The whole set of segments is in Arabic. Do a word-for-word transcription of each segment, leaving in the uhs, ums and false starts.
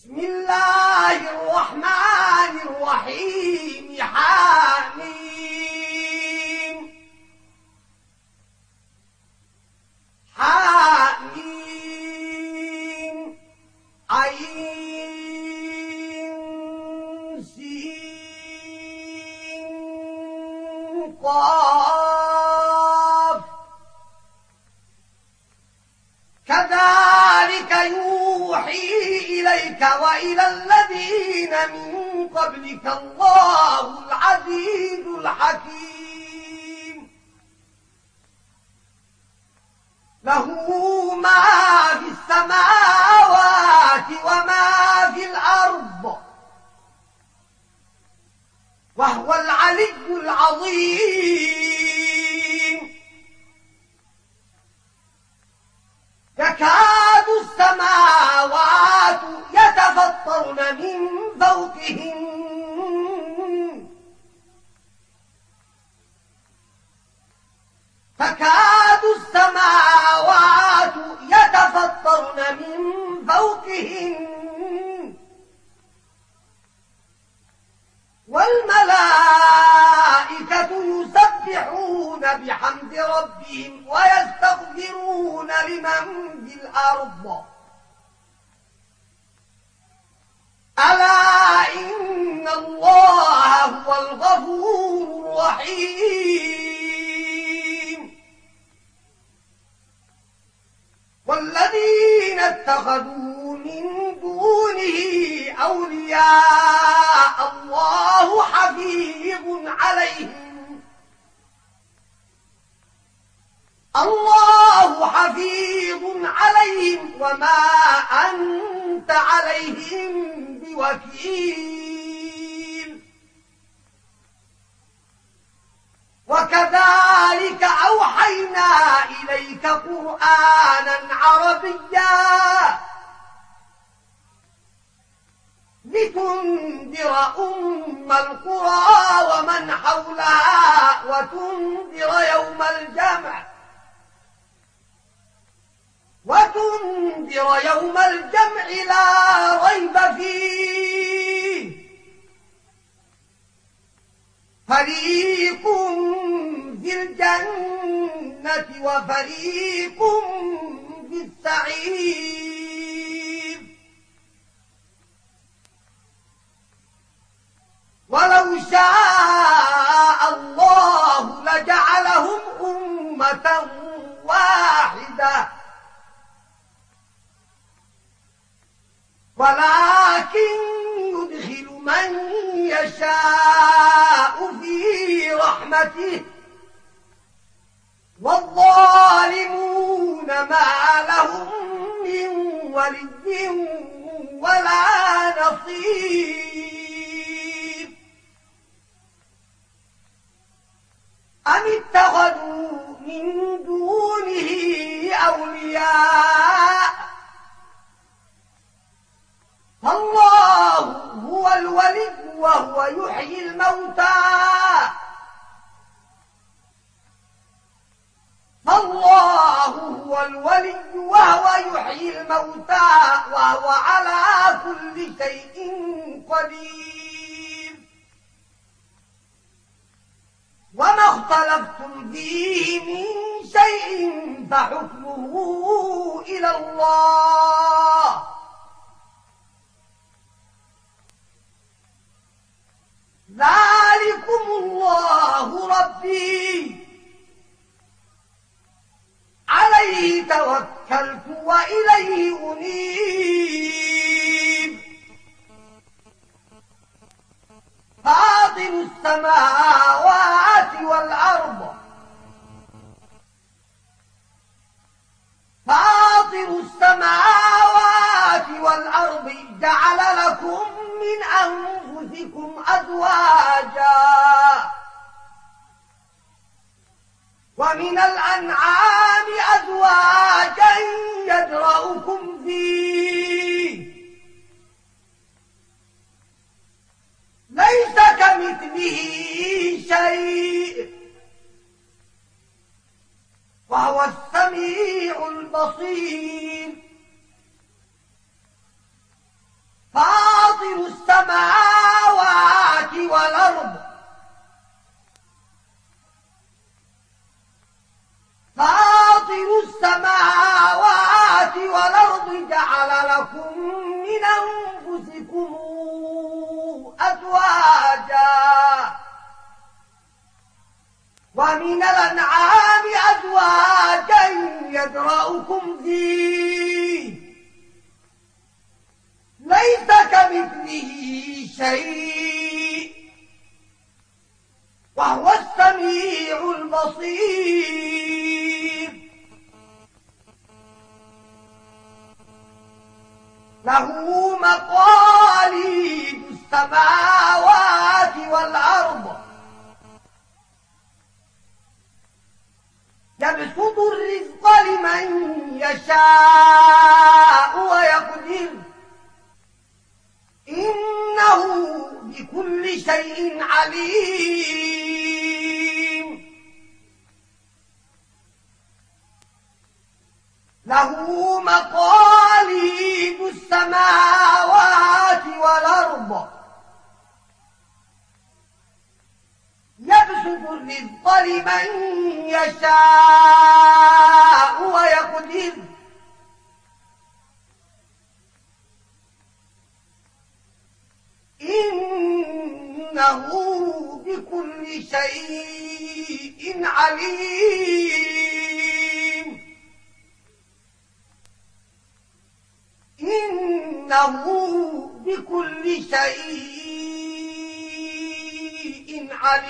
بسم الله الرحمن الرحيم. حامين حامين عين سين قاف. كذلك يوحي إليك وإلى الذين من قبلك الله العزيز الحكيم. له ما في السماوات وما في الأرض وهو العلي العظيم. يكاد السماوات يتفطرن من فوقهن تكاد السماوات يتفطرن من فوقهن والملائكة يسبحون بحمد ربهم ويستغفرون لمن في الأرض. ألا إن الله هو الغفور الرحيم. والذين اتخذوا من دونه أولياء الله حفيظ عليهم الله حفيظ عليهم وما أنت عليهم بوكيل. وكذلك أوحينا إليك قرآنا عربيا لتنذر أم القرى ومن حولها وتنذر يوم الجمع وتنذر يوم الجمع لا ريب فيه. فريق في الجنة وفريق في السعير. ولو شاء الله لجعلهم أمة واحدة ولكن يدخل من يشاء في رحمته والظالمون ما لهم من ولي ولا نصير. أم اتخذوا من دونه أولياء فالله هو الولي وهو يحيي الموتى فالله هو الولي وهو يحيي الموتى وهو على كل شيء قدير. وما اختلفتم فيه من شيء فحكمه إلى الله. ذلكم الله ربي عليه توكلت وإليه أنيب. فاطر السماوات والأرض فاطر السماوات والأرض جعل لكم من أنفسكم أزواجا ومن الأنعام أزواجا يدرؤكم فيه ليس كمثله شيء وهو السميع البصير. السماوات والأرض فاطر السماوات والأرض جعل لكم من أنفسكم أزواجا ومن الأنعام أزواجا يذرأكم فيه ليس كمثله شيء وهو السميع البصير له مقاليد السماوات والأرض يبسط الرزق لمن يشاء ويقدر إنه بكل شيء عليم له مقاليد السماوات والأرض يبسط الرزق لمن يشاء ويقدر إنه بكل شيء عليم إنه بكل شيء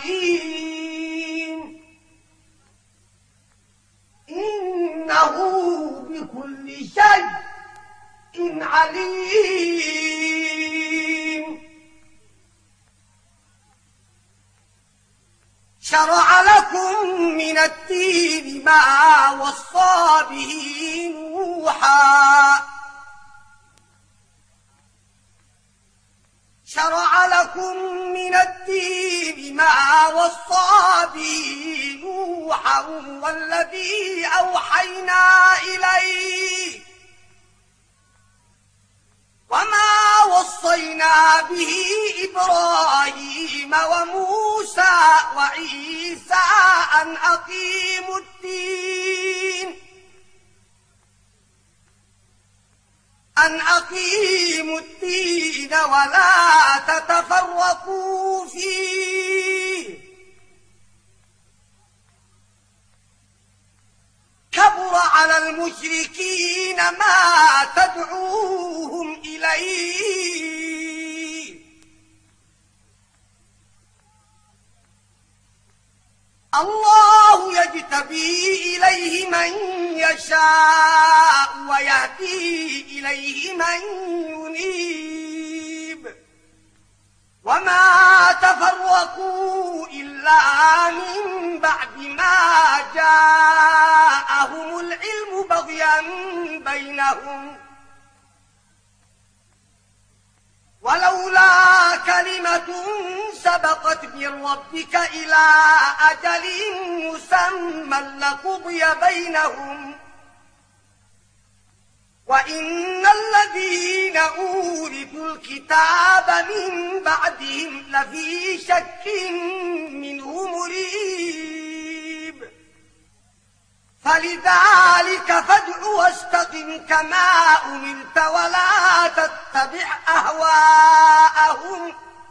عليم إنه بكل شيء عليم شرع لكم من الدين ما وصى به نوحا شرع لكم من الدين ما وصى به نوحا والذي أوحينا إليه وما وصينا به إبراهيم وموسى وعيسى أن أقيموا الدين أن أقيموا الدين ولا تتفرقوا فيه كبر على المشركين ما تدعوهم إليه الله يجتبي إليه من يشاء ويهدي إليه من ينيب وما تفرقوا إلا من بعد ما جاءهم العلم بغيا بينهم ولولا كلمة سبقت من ربك إلى أجل مسمى لقضي بينهم وإن الذين أورثوا الكتاب من بعدهم لفي شك منه مريب فلذلك فادع واستقم كما أمرت ولا تتبع أهواءهم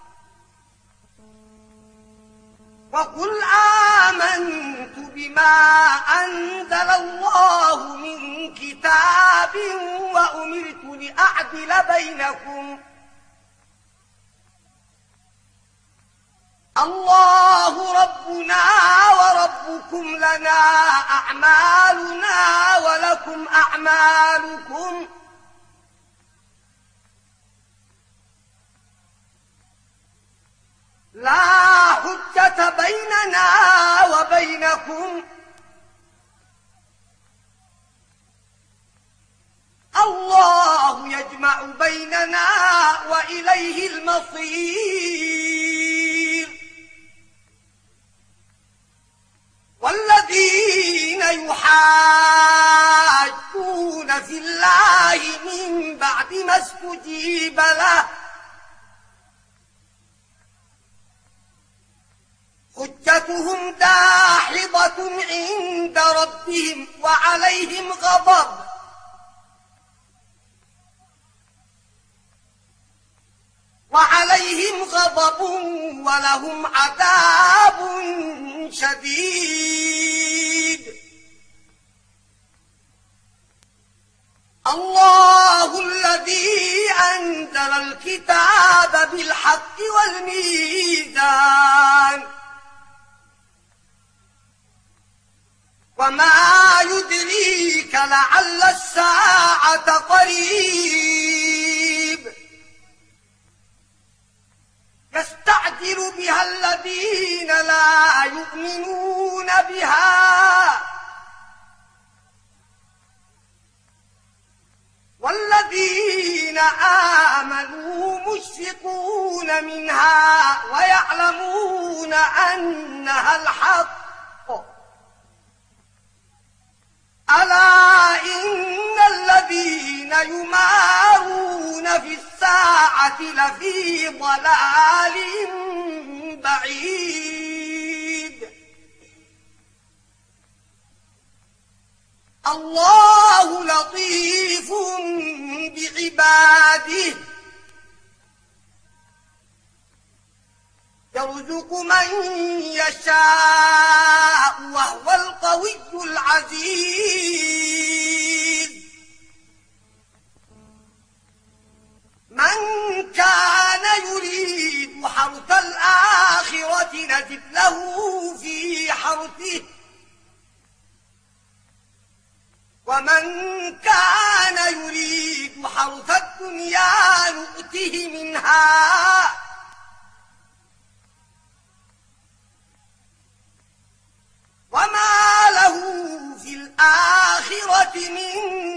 وقل آمنت بما أنزل الله من كتاب وأمرت لأعدل بينكم الله ربنا وربكم لنا أعمالنا ولكم أعمالكم لا حجة بيننا وبينكم الله يجمع بيننا وإليه المصير والذين يحاجون في الله من بعد ما استجيب له حجتهم داحضة عند ربهم وعليهم غضب وعليهم غضب ولهم عذاب شديد. الله الذي أنزل الكتاب بالحق والميزان وما يدريك لعل الساعة قريب يستعجل بها الذين لا يؤمنون بها والذين آمنوا مشفقون منها ويعلمون أنها الحق. ألا إن الذين يمارون في الساعة لفي ضلال بعيد. الله لطيف بعباده يرزق من يشاء وهو القوي العزيز. من كان يريد حرث الآخرة نزد له في حرثه ومن كان يريد حرث الدنيا نؤته منها وما له في الآخرة من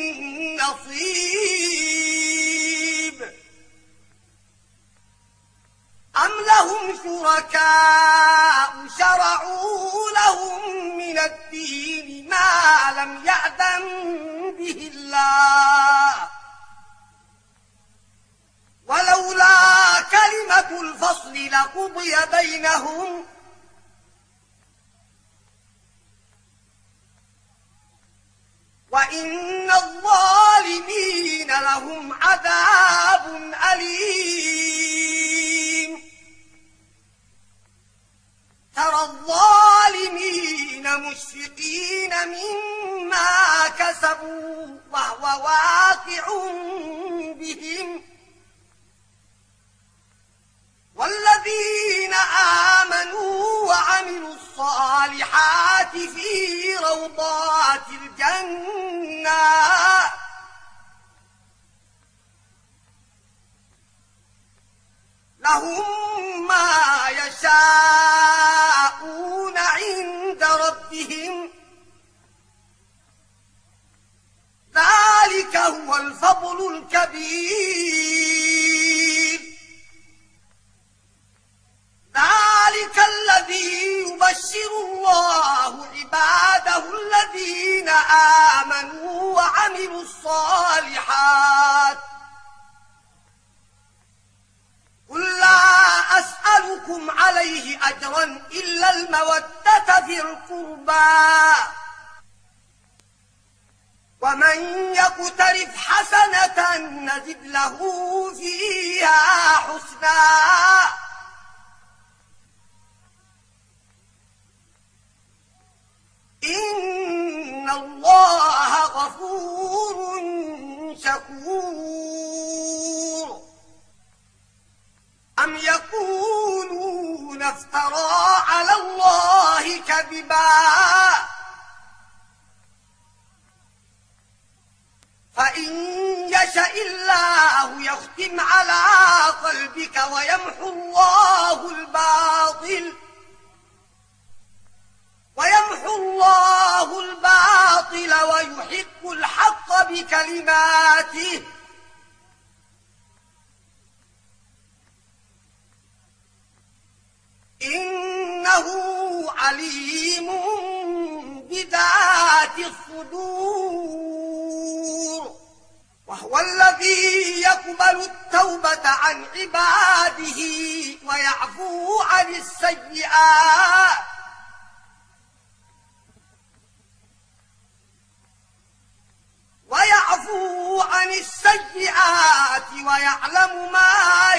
نصيب. أم لهم شركاء شرعوا لهم من الدين ما لم يأذن به الله ولولا كلمة الفصل لقضي بينهم وإن الظالمين لهم عذاب أليم. ترى الظالمين مشفقين مما كسبوا وهو واقع بهم والذين آمنوا وعملوا الصالحات في روضات الجنات لهم ما يشاءون عند ربهم ذلك هو الفضل الكبير. ذلك الذي يبشر الله عباده الذين آمنوا وعملوا الصالحات. قل لا أسألكم عليه أجرا إلا المودة في القربى ومن يقترف حسنة نزد له فيها حسنا إن الله غفور شكور. أم يقولون افترى على الله كذبا فإن يشأ الله يختم على قلبك ويمحو الله الباطل ويمحو الله الباطل ويحق الحق بكلماته إنه عليم بذات الصدور. وهو الذي يقبل التوبة عن عباده ويعفو عن السيئات ويعفو عن السيئات ويعلم ما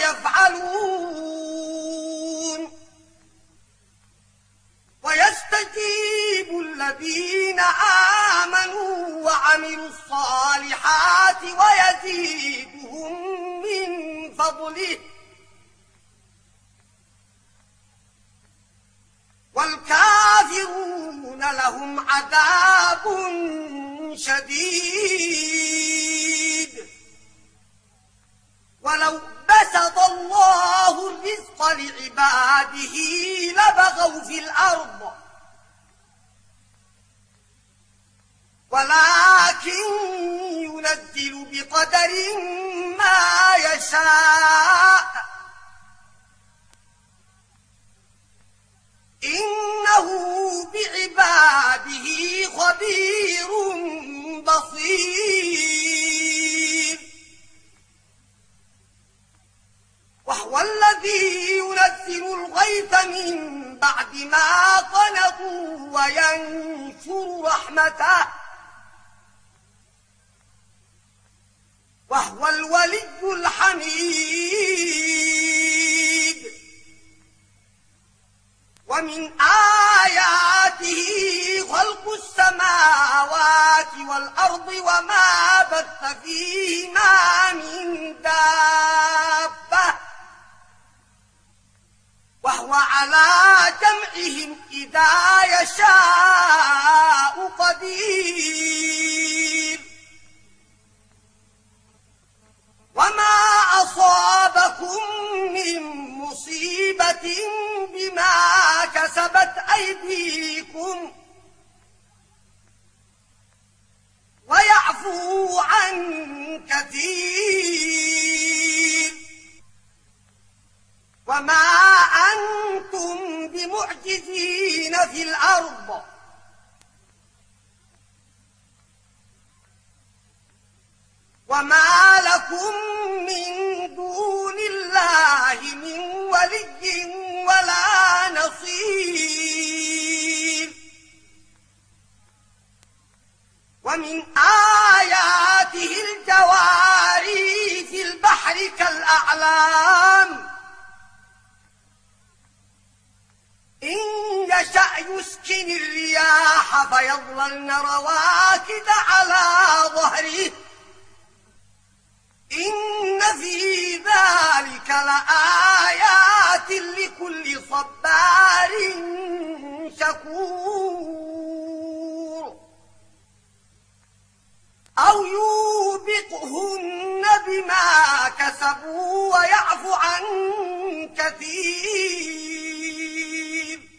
يفعلون ويستجيب الذين آمنوا وعملوا الصالحات ويزيدهم من فضله والكافرون لهم عذاب شديد ولو بسط الله الرزق لعباده لبغوا في الأرض ولكن ينزل بقدر ما يشاء إنه بعباده خبير بصير وهو الذي ينزل الغيث من بعد ما قنطوا وينشر رحمته وهو الولي الحميد ومن آياته خلق السماوات والأرض وما بث فيهما من دابة وهو على جمعهم إذا يشاء قدير وما أصابكم من مصيبة بما كسبت أيديكم ويعفو عن كثير وما أنتم بمعجزين في الأرض وما لكم من دون الله من ولي ولا نصير ومن آياته الجواري في البحر كالأعلام إن يشأ يسكن الرياح فيظللن رواكد على ظهره إن في ذلك لآيات لكل صبار شكور أو يوبقهن بما كسبوا ويعفو عن كثير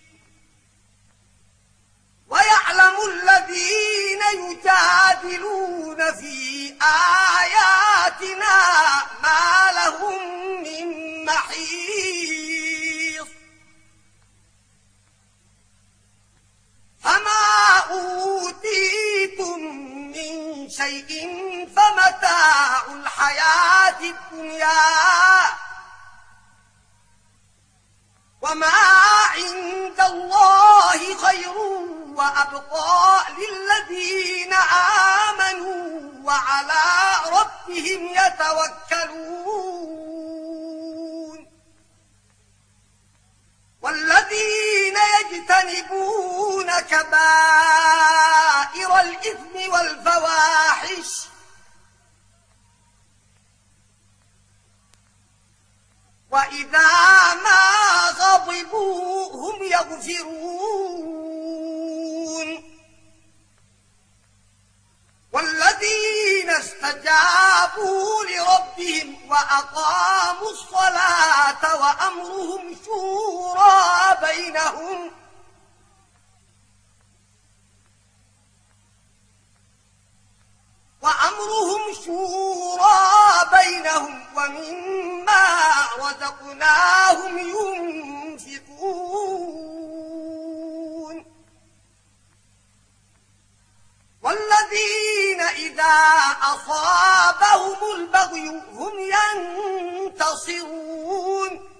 ويعلم الذين يجادلون في آياتنا ما لهم من محيص فما أوتيتم من شيء فمتاع الحياة الدنيا وما عند الله خير وأبقى للذين آمنوا وعلى ربهم يتوكلون والذين يجتنبون كبائر الإثم والفواحش وإذا ما غضبوا هم يغفرون والذين استجابوا لربهم وأقاموا الصلاة وأمرهم شورى بينهم وأمرهم شورى بينهم ومما رزقناهم ينفقون والذين إذا أصابهم أتاهم البغي هم ينتصرون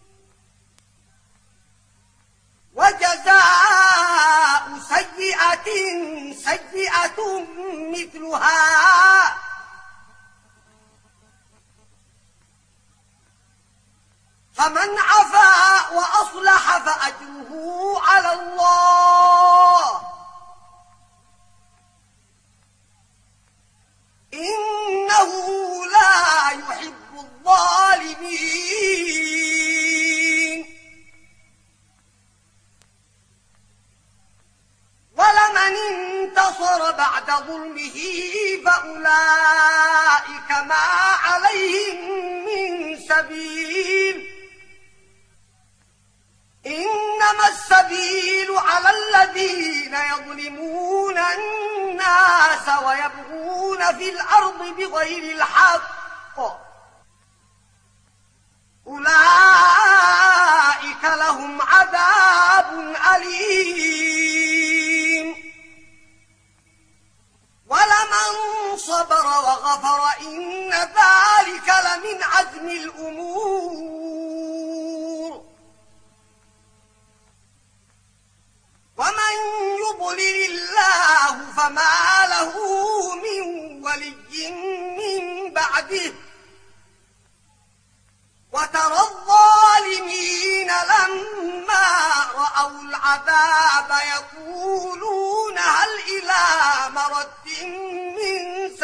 وجزاء سيئة سيئة مثلها فمن عفا وأصلح فأجره على الله إنه لا يحب الظالمين ولمن انتصر بعد ظلمه فأولئك ما عليهم من سبيل إنما السبيل على الذين يظلمون الناس ويبغون في الأرض بغير الحق أولئك لهم عذاب أليم ولمن صبر وغفر إن ذلك لمن عزم الأمور ومن يضلل الله فما له من ولي من بعده وترى الظالمين لما رأوا العذاب يقولون هل إلى مرد من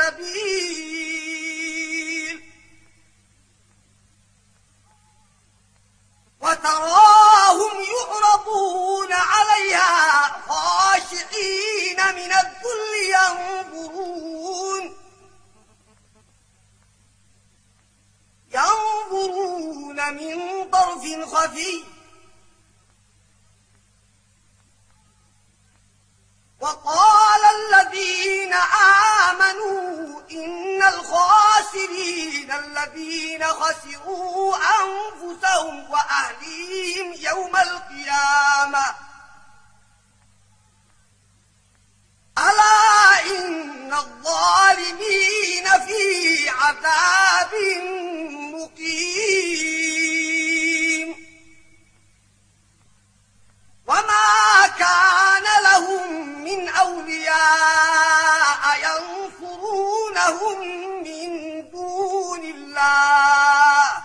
سبيل وتراهم يعرضون عليها خاشعين من الذل ينظرون ينظرون من طرف خفي وقال الذين آمنوا إن الخاسرين الذين خسروا أنفسهم وأهليهم يوم القيامة ألا إن الظالمين في عذاب مقيم وما كان لهم من أولياء ينصرونهم من دون الله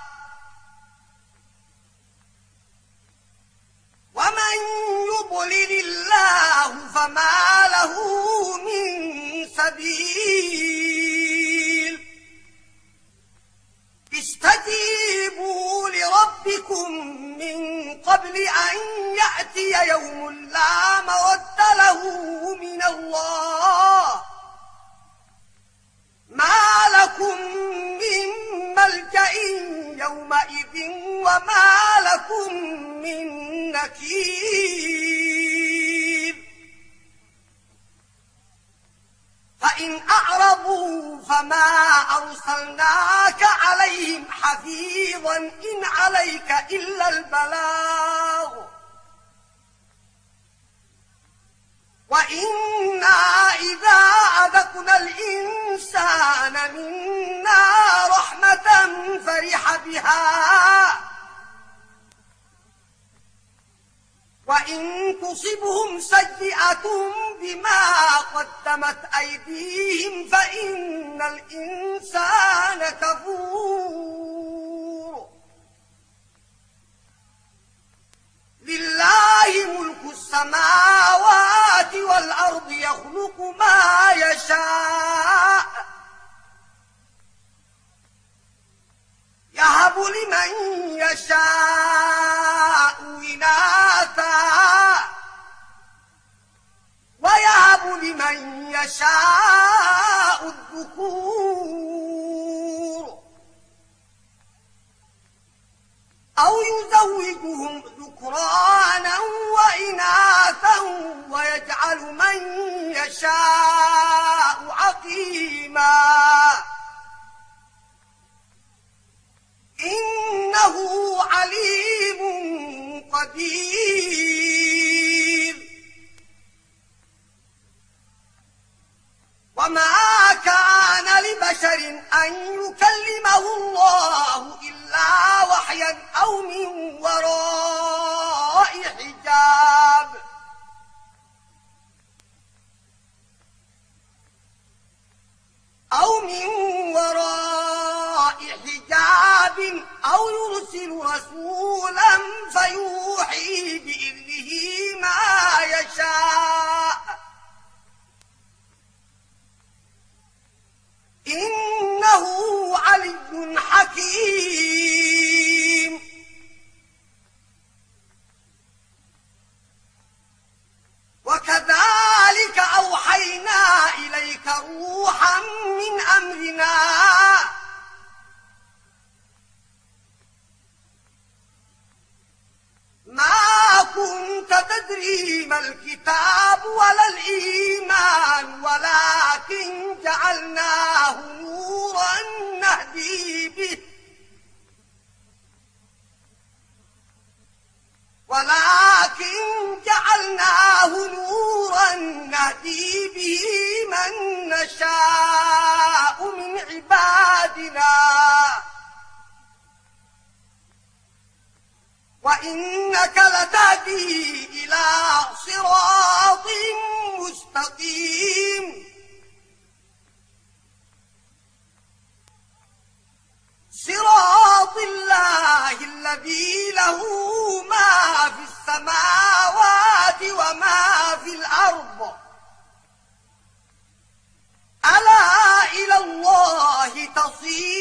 ومن يضلل الله فما له من سبيل استجيبوا لربكم من قبل أن يأتي يوم لا مرد له من الله ما لكم من ملجأ يومئذ وما لكم من نكير فإن أعرضوا فما أرسلناك عليهم حفيظا إن عليك إلا البلاغ وإنا إذا أذقنا الإنسان منا رحمة فرح بها وإن تصبهم سيئة بما قدمت أيديهم فإن الإنسان كفور لله ملك السماوات والأرض يخلق ما يشاء يهب لمن يشاء إناثا ويهب لمن يشاء الذكور أو يزوجهم ذكرانا وإناثا ويجعل من يشاء عقيما إنه عليم قدير وما كان لبشر أن يكلمه الله إلا وحيا أو من وراء حجاب أو من وراء حجاب أو يرسل رسولا فيوحي بإذنه ما يشاء إنه علي حكيم. وكذلك أوحينا إليك روحا من أمرنا ما كنت تدري ما الكتاب ولا الإيمان ولكن جعلناه نورا نهدي به ولكن جعلناه نورا نهدي به من نشاء من عبادنا وإنك لتهدي إلى صراط مستقيم صراط الله الذي له ما في السماوات وما في الأرض ألا إلى الله تصير